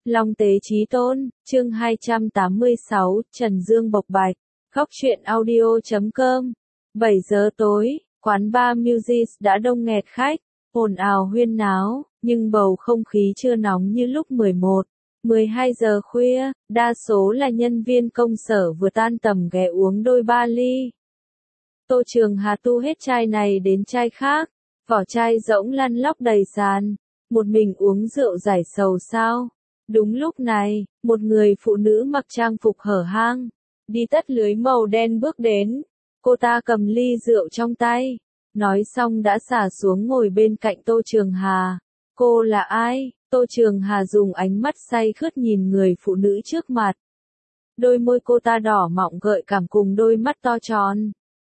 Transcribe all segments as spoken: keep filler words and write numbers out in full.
Long Tế Chí Tôn, chương hai trăm tám mươi sáu, Trần Dương bộc bạch. Góc truyện audio chấm com. bảy giờ tối, quán bar Muses đã đông nghẹt khách, ồn ào huyên náo, nhưng bầu không khí chưa nóng như lúc mười một, mười hai giờ khuya, đa số là nhân viên công sở vừa tan tầm ghé uống đôi ba ly. Tô Trường Hà tu hết chai này đến chai khác, vỏ chai rỗng lăn lóc đầy sàn, một mình uống rượu giải sầu sao. Đúng lúc này, một người phụ nữ mặc trang phục hở hang, đi tất lưới màu đen bước đến. Cô ta cầm ly rượu trong tay, nói xong đã xả xuống ngồi bên cạnh Tô Trường Hà. Cô là ai? Tô Trường Hà dùng ánh mắt say khướt nhìn người phụ nữ trước mặt. Đôi môi cô ta đỏ mọng gợi cảm cùng đôi mắt to tròn.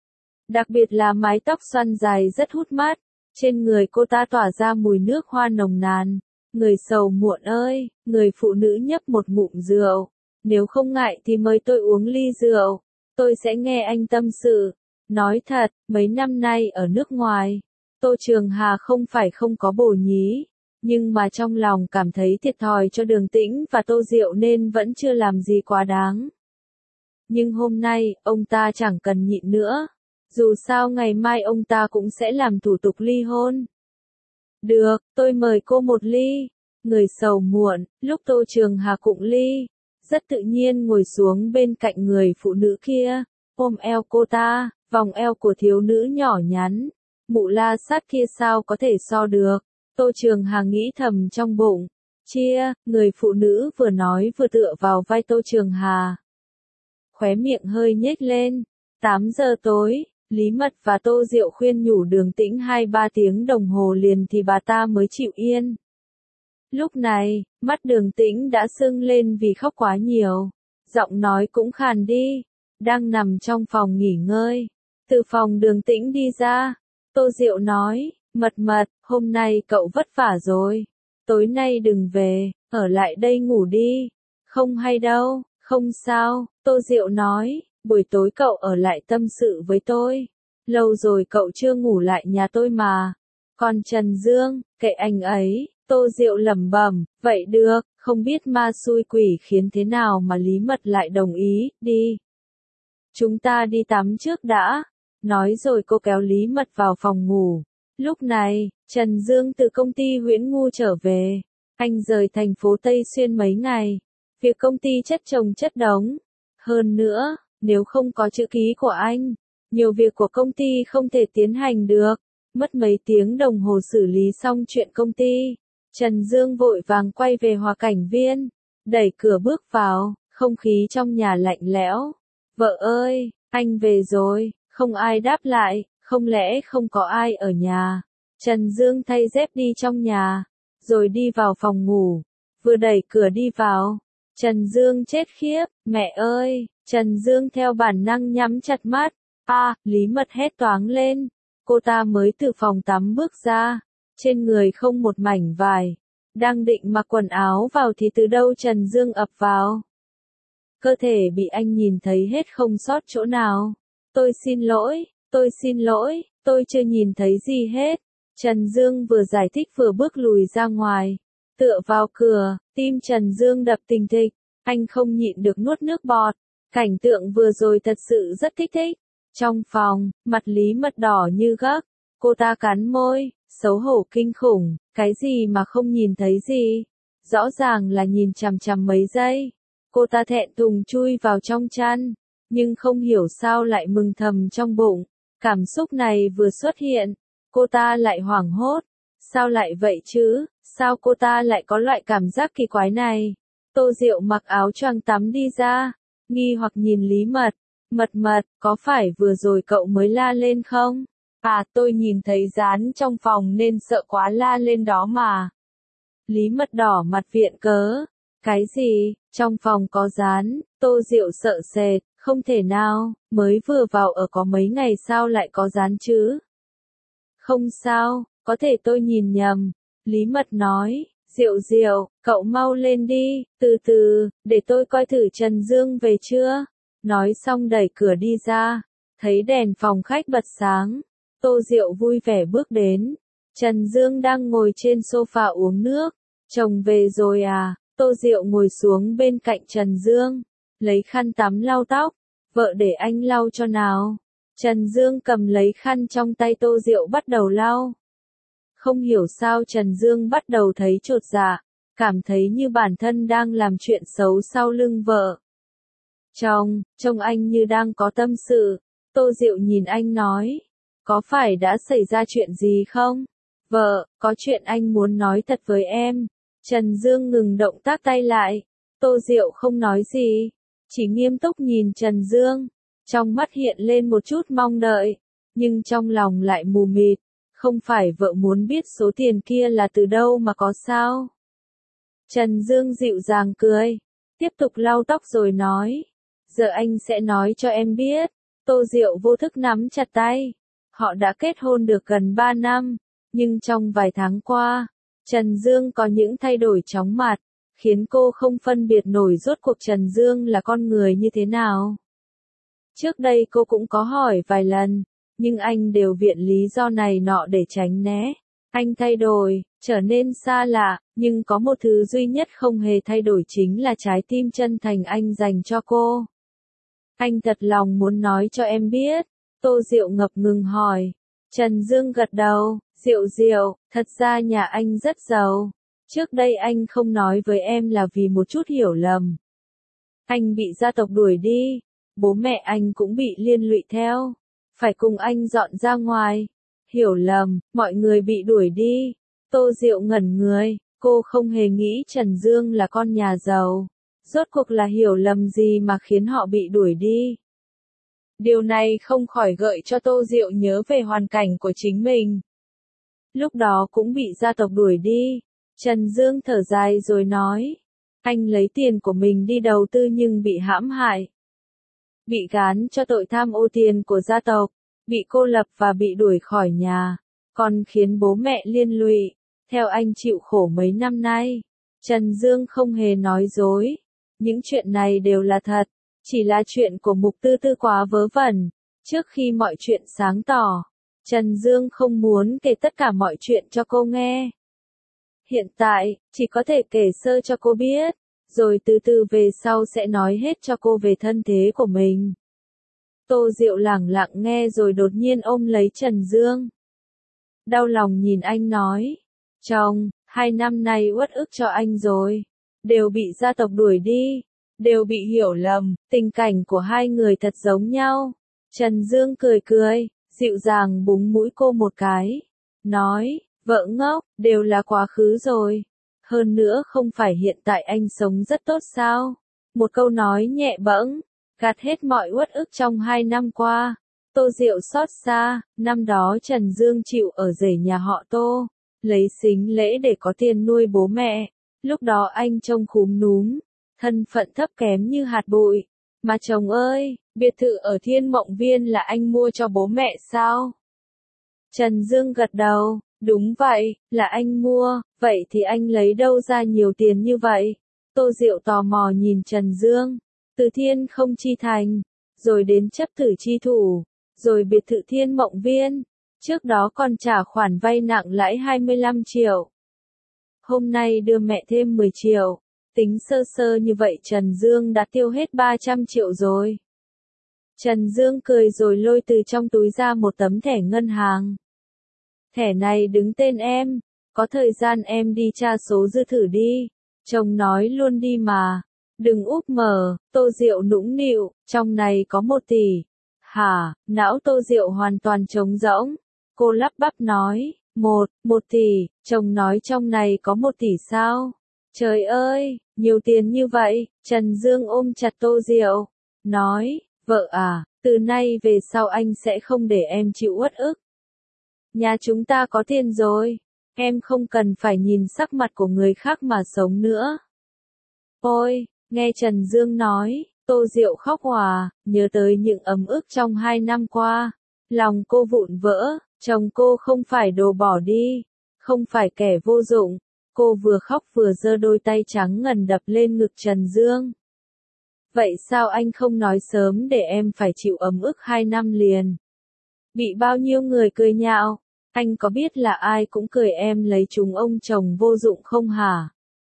Đặc biệt là mái tóc xoăn dài rất hút mắt, trên người cô ta tỏa ra mùi nước hoa nồng nàn. Người sầu muộn ơi, người phụ nữ nhấp một ngụm rượu. Nếu không ngại thì mời tôi uống ly rượu, tôi sẽ nghe anh tâm sự. Nói thật, mấy năm nay ở nước ngoài, Tô Trường Hà không phải không có bồ nhí, nhưng mà trong lòng cảm thấy thiệt thòi cho Đường Tĩnh và Tô Diệu nên vẫn chưa làm gì quá đáng. Nhưng hôm nay, ông ta chẳng cần nhịn nữa. Dù sao ngày mai ông ta cũng sẽ làm thủ tục ly hôn. Được, tôi mời cô một ly. Người sầu muộn, lúc Tô Trường Hà cụng ly, rất tự nhiên ngồi xuống bên cạnh người phụ nữ kia, ôm eo cô ta, vòng eo của thiếu nữ nhỏ nhắn. Mụ la sát kia sao có thể so được. Tô Trường Hà nghĩ thầm trong bụng. Chia, người phụ nữ vừa nói vừa tựa vào vai Tô Trường Hà. Khóe miệng hơi nhếch lên. tám giờ tối. Lý Mật và Tô Diệu khuyên nhủ Đường Tĩnh hai ba tiếng đồng hồ liền thì bà ta mới chịu yên. Lúc này, mắt Đường Tĩnh đã sưng lên vì khóc quá nhiều. Giọng nói cũng khàn đi. Đang nằm trong phòng nghỉ ngơi. Từ phòng Đường Tĩnh đi ra. Tô Diệu nói, Mật Mật, hôm nay cậu vất vả rồi. Tối nay đừng về, ở lại đây ngủ đi. Không hay đâu, không sao, Tô Diệu nói. Buổi tối cậu ở lại tâm sự với tôi. Lâu rồi cậu chưa ngủ lại nhà tôi mà. Còn Trần Dương, kệ anh ấy. Tô Diệu lẩm bẩm, vậy được, không biết ma xui quỷ khiến thế nào mà Lý Mật lại đồng ý, đi. Chúng ta đi tắm trước đã. Nói rồi cô kéo Lý Mật vào phòng ngủ. Lúc này, Trần Dương từ công ty Huyễn Ngu trở về. Anh rời thành phố Tây Xuyên mấy ngày. Việc công ty chất chồng chất đống. Hơn nữa, nếu không có chữ ký của anh, nhiều việc của công ty không thể tiến hành được. Mất mấy tiếng đồng hồ xử lý xong chuyện công ty. Trần Dương vội vàng quay về Hòa Cảnh Viên. Đẩy cửa bước vào, không khí trong nhà lạnh lẽo. Vợ ơi, anh về rồi, không ai đáp lại, không lẽ không có ai ở nhà. Trần Dương thay dép đi trong nhà, rồi đi vào phòng ngủ. Vừa đẩy cửa đi vào, Trần Dương chết khiếp, mẹ ơi. Trần Dương theo bản năng nhắm chặt mắt. A, à, Lý Mật hét toáng lên. Cô ta mới từ phòng tắm bước ra. Trên người không một mảnh vải. Đang định mặc quần áo vào thì từ đâu Trần Dương ập vào. Cơ thể bị anh nhìn thấy hết không sót chỗ nào. Tôi xin lỗi, tôi xin lỗi, tôi chưa nhìn thấy gì hết. Trần Dương vừa giải thích vừa bước lùi ra ngoài. Tựa vào cửa, tim Trần Dương đập thình thịch. Anh không nhịn được nuốt nước bọt. Cảnh tượng vừa rồi thật sự rất kích thích. Trong phòng, mặt Lý Mật đỏ như gấc. Cô ta cắn môi, xấu hổ kinh khủng. Cái gì mà không nhìn thấy gì? Rõ ràng là nhìn chằm chằm mấy giây. Cô ta thẹn thùng chui vào trong chăn. Nhưng không hiểu sao lại mừng thầm trong bụng. Cảm xúc này vừa xuất hiện. Cô ta lại hoảng hốt. Sao lại vậy chứ? Sao cô ta lại có loại cảm giác kỳ quái này? Tô Diệu mặc áo choàng tắm đi ra. Nghi hoặc nhìn Lý Mật. Mật Mật, có phải vừa rồi cậu mới la lên không? À, tôi nhìn thấy dán trong phòng nên sợ quá la lên đó mà. Lý Mật đỏ mặt viện cớ. Cái gì? Trong phòng có dán? Tô Diệu sợ sệt. Không thể nào, mới vừa vào ở có mấy ngày sao lại có dán chứ? Không sao, có thể tôi nhìn nhầm. Lý Mật nói. Diệu Diệu, cậu mau lên đi, từ từ, để tôi coi thử Trần Dương về chưa. Nói xong đẩy cửa đi ra, thấy đèn phòng khách bật sáng. Tô Diệu vui vẻ bước đến. Trần Dương đang ngồi trên sofa uống nước. Chồng về rồi à? Tô Diệu ngồi xuống bên cạnh Trần Dương, lấy khăn tắm lau tóc, vợ để anh lau cho nào. Trần Dương cầm lấy khăn trong tay Tô Diệu bắt đầu lau. Không hiểu sao Trần Dương bắt đầu thấy chột dạ, cảm thấy như bản thân đang làm chuyện xấu sau lưng vợ. Chồng, trông anh như đang có tâm sự. Tô Diệu nhìn anh nói, có phải đã xảy ra chuyện gì không? Vợ, có chuyện anh muốn nói thật với em. Trần Dương ngừng động tác tay lại. Tô Diệu không nói gì, chỉ nghiêm túc nhìn Trần Dương. Trong mắt hiện lên một chút mong đợi, nhưng trong lòng lại mù mịt. Không phải vợ muốn biết số tiền kia là từ đâu mà có sao? Trần Dương dịu dàng cười, tiếp tục lau tóc rồi nói, giờ anh sẽ nói cho em biết. Tô Diệu vô thức nắm chặt tay. Họ đã kết hôn được gần ba năm, nhưng trong vài tháng qua, Trần Dương có những thay đổi chóng mặt, khiến cô không phân biệt nổi rốt cuộc Trần Dương là con người như thế nào. Trước đây cô cũng có hỏi vài lần, nhưng anh đều viện lý do này nọ để tránh né. Anh thay đổi, trở nên xa lạ, nhưng có một thứ duy nhất không hề thay đổi chính là trái tim chân thành anh dành cho cô. Anh thật lòng muốn nói cho em biết. Tô Diệu ngập ngừng hỏi. Trần Dương gật đầu, Diệu Diệu, thật ra nhà anh rất giàu. Trước đây anh không nói với em là vì một chút hiểu lầm. Anh bị gia tộc đuổi đi, bố mẹ anh cũng bị liên lụy theo, phải cùng anh dọn ra ngoài. Hiểu lầm, mọi người bị đuổi đi. Tô Diệu ngẩn người, cô không hề nghĩ Trần Dương là con nhà giàu. Rốt cuộc là hiểu lầm gì mà khiến họ bị đuổi đi? Điều này không khỏi gợi cho Tô Diệu nhớ về hoàn cảnh của chính mình. Lúc đó cũng bị gia tộc đuổi đi. Trần Dương thở dài rồi nói, anh lấy tiền của mình đi đầu tư nhưng bị hãm hại. Bị gán cho tội tham ô tiền của gia tộc, bị cô lập và bị đuổi khỏi nhà, còn khiến bố mẹ liên lụy. Theo anh chịu khổ mấy năm nay. Trần Dương không hề nói dối. Những chuyện này đều là thật, chỉ là chuyện của Mục Tư Tư quá vớ vẩn. Trước khi mọi chuyện sáng tỏ, Trần Dương không muốn kể tất cả mọi chuyện cho cô nghe. Hiện tại, chỉ có thể kể sơ cho cô biết, rồi từ từ về sau sẽ nói hết cho cô về thân thế của mình. Tô Diệu lẳng lặng nghe rồi đột nhiên ôm lấy Trần Dương. Đau lòng nhìn anh nói, chồng, hai năm nay uất ức cho anh rồi, đều bị gia tộc đuổi đi, đều bị hiểu lầm, tình cảnh của hai người thật giống nhau. Trần Dương cười cười, dịu dàng búng mũi cô một cái, nói, vợ ngốc, đều là quá khứ rồi. Hơn nữa không phải hiện tại anh sống rất tốt sao? Một câu nói nhẹ bẫng, gạt hết mọi uất ức trong hai năm qua. Tô Diệu xót xa, năm đó Trần Dương chịu ở rể nhà họ Tô, lấy sính lễ để có tiền nuôi bố mẹ. Lúc đó anh trông khúm núm, thân phận thấp kém như hạt bụi. Mà chồng ơi, biệt thự ở Thiên Mộng Viên là anh mua cho bố mẹ sao? Trần Dương gật đầu, đúng vậy, là anh mua, vậy thì anh lấy đâu ra nhiều tiền như vậy? Tô Diệu tò mò nhìn Trần Dương, từ Thiên Không Chi Thành, rồi đến chấp tử chi thủ, rồi biệt thự Thiên Mộng Viên, trước đó còn trả khoản vay nặng lãi hai mươi lăm triệu. Hôm nay đưa mẹ thêm mười triệu, tính sơ sơ như vậy Trần Dương đã tiêu hết ba trăm triệu rồi. Trần Dương cười rồi lôi từ trong túi ra một tấm thẻ ngân hàng. Thẻ này đứng tên em, có thời gian em đi tra số dư thử đi. Chồng nói luôn đi mà, đừng úp mở. Tô Diệu nũng nịu, trong này có một tỷ. Hả, não Tô Diệu hoàn toàn trống rỗng. Cô lắp bắp nói, một, một tỷ, chồng nói trong này có một tỷ sao? Trời ơi, nhiều tiền như vậy. Trần Dương ôm chặt Tô Diệu, nói, vợ à, từ nay về sau anh sẽ không để em chịu uất ức. Nhà chúng ta có tiền rồi, em không cần phải nhìn sắc mặt của người khác mà sống nữa. Ôi, nghe Trần Dương nói, Tô Diệu khóc òa, nhớ tới những ấm ức trong hai năm qua. Lòng cô vụn vỡ, chồng cô không phải đồ bỏ đi, không phải kẻ vô dụng. Cô vừa khóc vừa giơ đôi tay trắng ngần đập lên ngực Trần Dương. Vậy sao anh không nói sớm để em phải chịu ấm ức hai năm liền? Bị bao nhiêu người cười nhạo, anh có biết là ai cũng cười em lấy chúng ông chồng vô dụng không hả?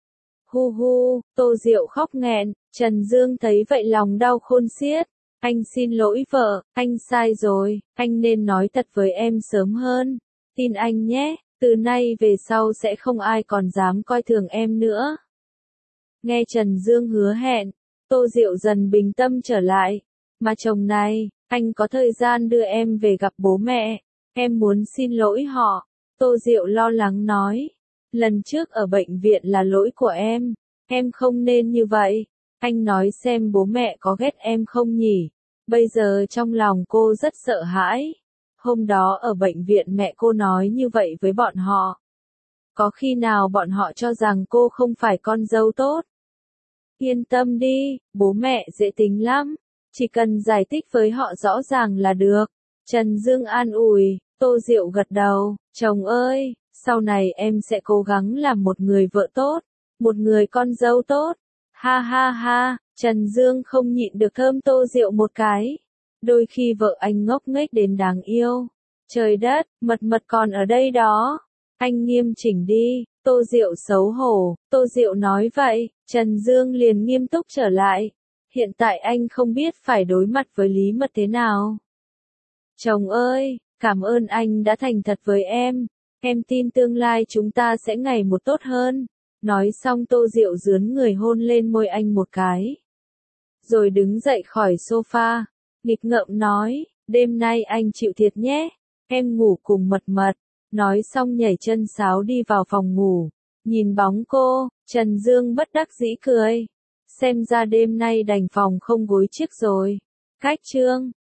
Hu hu, Tô Diệu khóc nghẹn, Trần Dương thấy vậy lòng đau khôn xiết. Anh xin lỗi vợ, anh sai rồi, anh nên nói thật với em sớm hơn. Tin anh nhé, từ nay về sau sẽ không ai còn dám coi thường em nữa. Nghe Trần Dương hứa hẹn, Tô Diệu dần bình tâm trở lại. Mà chồng này, anh có thời gian đưa em về gặp bố mẹ, em muốn xin lỗi họ. Tô Diệu lo lắng nói, lần trước ở bệnh viện là lỗi của em, em không nên như vậy. Anh nói xem bố mẹ có ghét em không nhỉ? Bây giờ trong lòng cô rất sợ hãi. Hôm đó ở bệnh viện mẹ cô nói như vậy với bọn họ. Có khi nào bọn họ cho rằng cô không phải con dâu tốt? Yên tâm đi, bố mẹ dễ tính lắm. Chỉ cần giải thích với họ rõ ràng là được. Trần Dương an ủi, Tô Diệu gật đầu, chồng ơi, sau này em sẽ cố gắng làm một người vợ tốt, một người con dâu tốt. Ha ha ha, Trần Dương không nhịn được thơm Tô Diệu một cái. Đôi khi vợ anh ngốc nghếch đến đáng yêu. Trời đất, mật mật còn ở đây đó. Anh nghiêm chỉnh đi. Tô Diệu xấu hổ. Tô Diệu nói vậy, Trần Dương liền nghiêm túc trở lại. Hiện tại anh không biết phải đối mặt với Lý Mật thế nào. Chồng ơi, cảm ơn anh đã thành thật với em. Em tin tương lai chúng ta sẽ ngày một tốt hơn. Nói xong Tô Diệu dướn người hôn lên môi anh một cái. Rồi đứng dậy khỏi sofa. Nghịch ngợm nói, đêm nay anh chịu thiệt nhé. Em ngủ cùng Mật Mật. Nói xong nhảy chân sáo đi vào phòng ngủ. Nhìn bóng cô, Trần Dương bất đắc dĩ cười. Xem ra đêm nay đành phòng không gối chiếc rồi. Cách chương